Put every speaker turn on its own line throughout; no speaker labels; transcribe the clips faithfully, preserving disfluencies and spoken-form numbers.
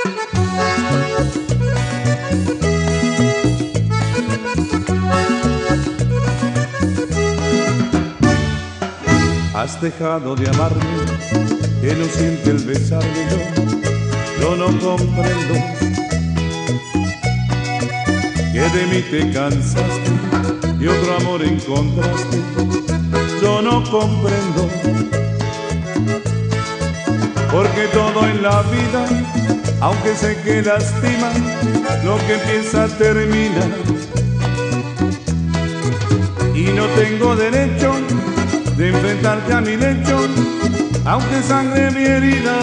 Has dejado de amarme, que no siente el besarme yo, yo no comprendo. Que de mí te cansaste y otro amor encontraste, yo no comprendo. Porque todo en la vida, aunque sé que lastima, lo que empieza termina. Y no tengo derecho de enfrentarte a mi lecho, aunque sangre mi herida.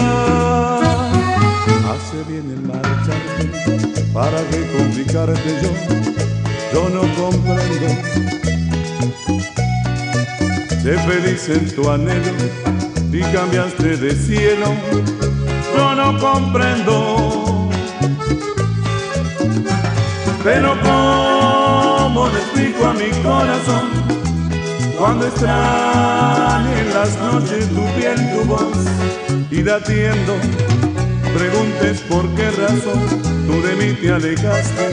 Hace bien el marcharte, ¿para qué complicarte yo? Yo no comprendo. Sé feliz en tu anhelo y cambiaste de cielo, yo no comprendo. Pero ¿cómo le explico a mi corazón cuando extrañe en las noches tu piel, tu voz, y latiendo preguntes por qué razón tú de mí te alejaste?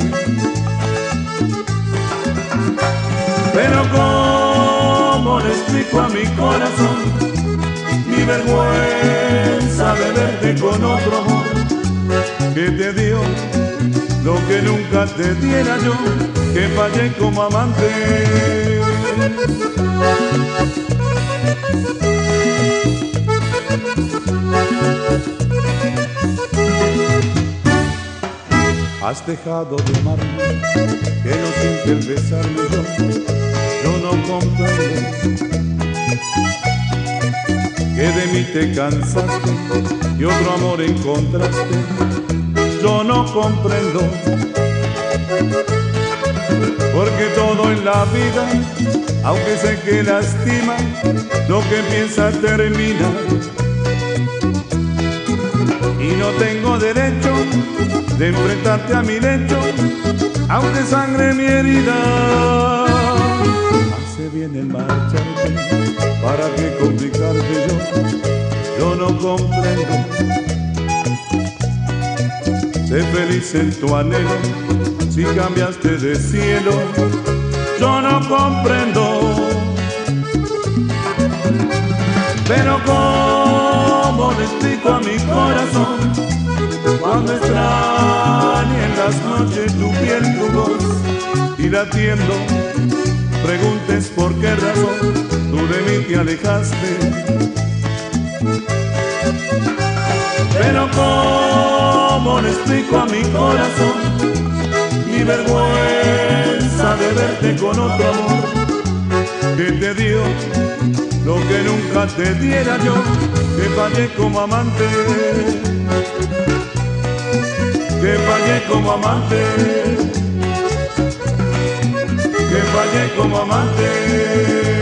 Pero ¿cómo le explico a mi corazón mi vergüenza de verte con otro amor que te dio lo que nunca te diera yo, que fallé como amante? Has dejado de amarme, que no siente el besarme yo, yo no comprendo. Que de mí te cansaste y otro amor encontraste, yo no comprendo. Porque todo en la vida, aunque sé que lastima, lo que empieza termina. Y no tengo derecho de enfrentarte a mi lecho, aunque sangre mi herida. Hace bien en marcharte, ¿para qué complicarte yo? Yo no comprendo. Sé feliz en tu anhelo, si cambiaste de cielo, yo no comprendo. Pero ¿cómo le explico a mi corazón cuando extrañe en las noches tu piel, tu voz, y latiendo preguntes por qué razón tú de mí te alejaste? Pero ¿cómo le explico a mi corazón mi vergüenza de verte con otro amor que te dio lo que nunca te diera yo, que fallé como amante, que fallé como amante, que fallé como amante?